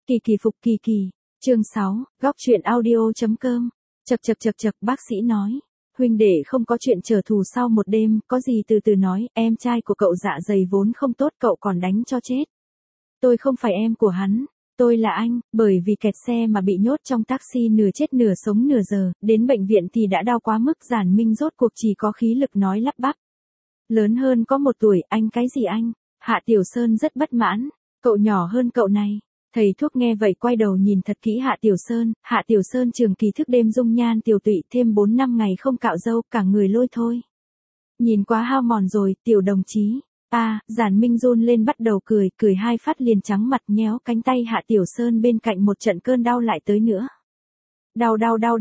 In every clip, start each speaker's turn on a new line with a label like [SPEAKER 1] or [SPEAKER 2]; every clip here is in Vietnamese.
[SPEAKER 1] Kỳ kỳ phục kỳ kỳ. Chương 6, góc truyện audio.com. Chậc, bác sĩ nói. Huynh đệ không có chuyện trở thù sau một đêm, có gì từ từ nói, em trai của cậu dạ dày vốn không tốt cậu còn đánh cho chết. Tôi không phải em của hắn, tôi là anh, bởi vì kẹt xe mà bị nhốt trong taxi nửa chết nửa sống nửa giờ, đến bệnh viện thì đã đau quá mức Giản Minh rốt cuộc chỉ có khí lực nói lắp bắp. Lớn hơn có 1 tuổi, anh cái gì anh? Hạ Tiểu Sơn rất bất mãn, cậu nhỏ hơn cậu này. Thầy thuốc nghe vậy quay đầu nhìn thật kỹ Hạ Tiểu Sơn trường kỳ thức đêm dung nhan tiểu tụy thêm 4 năm ngày không cạo râu cả người lôi thôi. Nhìn quá hao mòn rồi, tiểu đồng chí. Giản Minh run lên bắt đầu cười 2 phát liền trắng mặt nhéo cánh tay Hạ Tiểu Sơn bên cạnh một trận cơn đau lại tới nữa. Đau.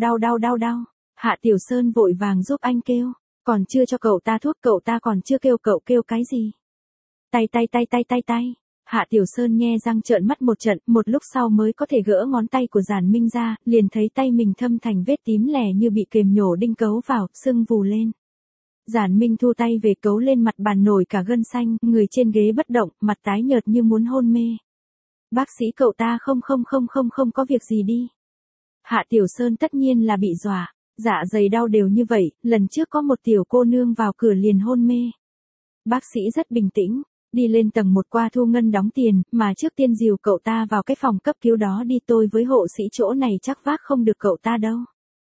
[SPEAKER 1] Hạ Tiểu Sơn vội vàng giúp anh kêu, còn chưa cho cậu ta thuốc cậu ta còn chưa kêu cậu kêu cái gì. Tay. Hạ Tiểu Sơn nhe răng trợn mắt một trận, một lúc sau mới có thể gỡ ngón tay của Giản Minh ra, liền thấy tay mình thâm thành vết tím lẻ như bị kềm nhổ đinh cấu vào, sưng vù lên. Giản Minh thu tay về cấu lên mặt bàn nổi cả gân xanh, người trên ghế bất động, mặt tái nhợt như muốn hôn mê. Bác sĩ cậu ta không có việc gì đi. Hạ Tiểu Sơn tất nhiên là bị dọa, dạ dày đau đều như vậy, lần trước có một tiểu cô nương vào cửa liền hôn mê. Bác sĩ rất bình tĩnh. Đi lên tầng 1 qua thu ngân đóng tiền, mà trước tiên dìu cậu ta vào cái phòng cấp cứu đó đi, tôi với hộ sĩ chỗ này chắc vác không được cậu ta đâu.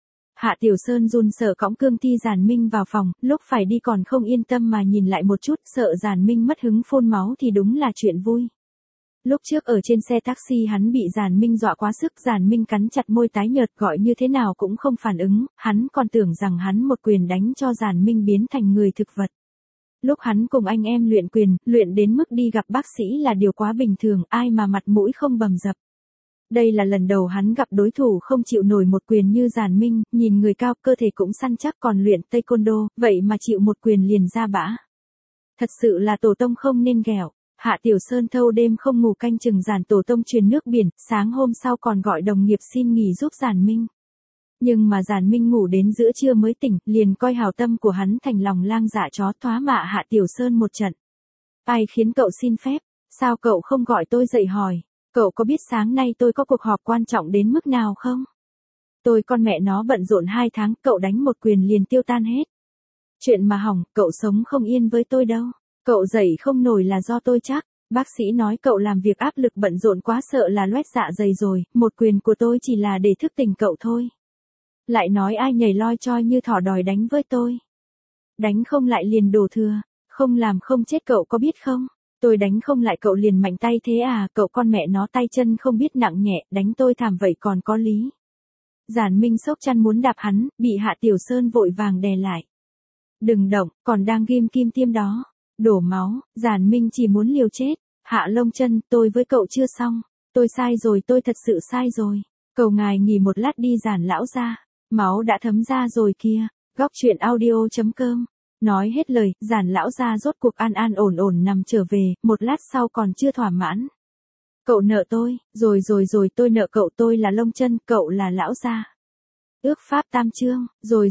[SPEAKER 1] Hạ Tiểu Sơn run sợ cõng cương thi Giản Minh vào phòng, lúc phải đi còn không yên tâm mà nhìn lại một chút, sợ Giản Minh mất hứng phun máu thì đúng là chuyện vui. Lúc trước ở trên xe taxi hắn bị Giản Minh dọa quá sức, Giản Minh cắn chặt môi tái nhợt gọi như thế nào cũng không phản ứng, hắn còn tưởng rằng hắn một quyền đánh cho Giản Minh biến thành người thực vật. Lúc hắn cùng anh em luyện quyền, luyện đến mức đi gặp bác sĩ là điều quá bình thường, ai mà mặt mũi không bầm dập. Đây là lần đầu hắn gặp đối thủ không chịu nổi một quyền như Giản Minh, nhìn người cao, cơ thể cũng săn chắc còn luyện taekwondo, vậy mà chịu một quyền liền ra bã. Thật sự là tổ tông không nên ghẹo. Hạ Tiểu Sơn thâu đêm không ngủ canh chừng Giản tổ tông truyền nước biển, sáng hôm sau còn gọi đồng nghiệp xin nghỉ giúp Giản Minh. Nhưng mà Giản Minh ngủ đến giữa trưa mới tỉnh, liền coi hảo tâm của hắn thành lòng lang dạ chó, thoá mạ Hạ Tiểu Sơn một trận. Ai khiến cậu xin phép, sao cậu không gọi tôi dậy hỏi, cậu có biết sáng nay tôi có cuộc họp quan trọng đến mức nào không? Tôi con mẹ nó bận rộn 2 tháng, cậu đánh một quyền liền tiêu tan hết. Chuyện mà hỏng, cậu sống không yên với tôi đâu, cậu dậy không nổi là do tôi chắc. Bác sĩ nói cậu làm việc áp lực bận rộn quá sợ là loét dạ dày rồi, một quyền của tôi chỉ là để thức tỉnh cậu thôi. Lại nói ai nhảy loi choi như thỏ đòi đánh với tôi. Đánh không lại liền đổ thừa, không làm không chết cậu có biết không? Tôi đánh không lại cậu liền mạnh tay thế à, cậu con mẹ nó tay chân không biết nặng nhẹ, đánh tôi thảm vậy còn có lý. Giản Minh sốc chăn muốn đạp hắn, bị Hạ Tiểu Sơn vội vàng đè lại. Đừng động, còn đang ghim kim tiêm đó. Đổ máu, Giản Minh chỉ muốn liều chết. Hạ lông chân, tôi với cậu chưa xong. Tôi sai rồi, tôi thật sự sai rồi. Cầu ngài nghỉ một lát đi Giản lão gia. Máu đã thấm ra rồi kia. Góc truyện audio.com. Nói hết lời, Giản lão gia rốt cuộc an ổn nằm trở về, một lát sau còn chưa thỏa mãn. Cậu nợ tôi, rồi tôi nợ cậu, tôi là lông chân, cậu là lão gia. Ước pháp 8 chương, rồi,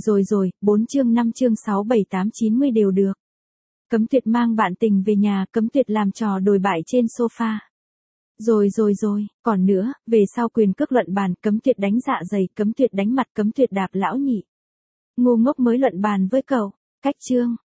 [SPEAKER 1] 4 chương 5 chương 6 7 8 90 đều được. Cấm Tuyệt mang bạn tình về nhà, Cấm Tuyệt làm trò đồi bại trên sofa. Rồi, còn nữa, về sau quyền cước luận bàn, Cấm Tuyệt đánh dạ dày, Cấm Tuyệt đánh mặt, Cấm Tuyệt đạp lão nhị. Ngu ngốc mới luận bàn với cậu. Cách chương,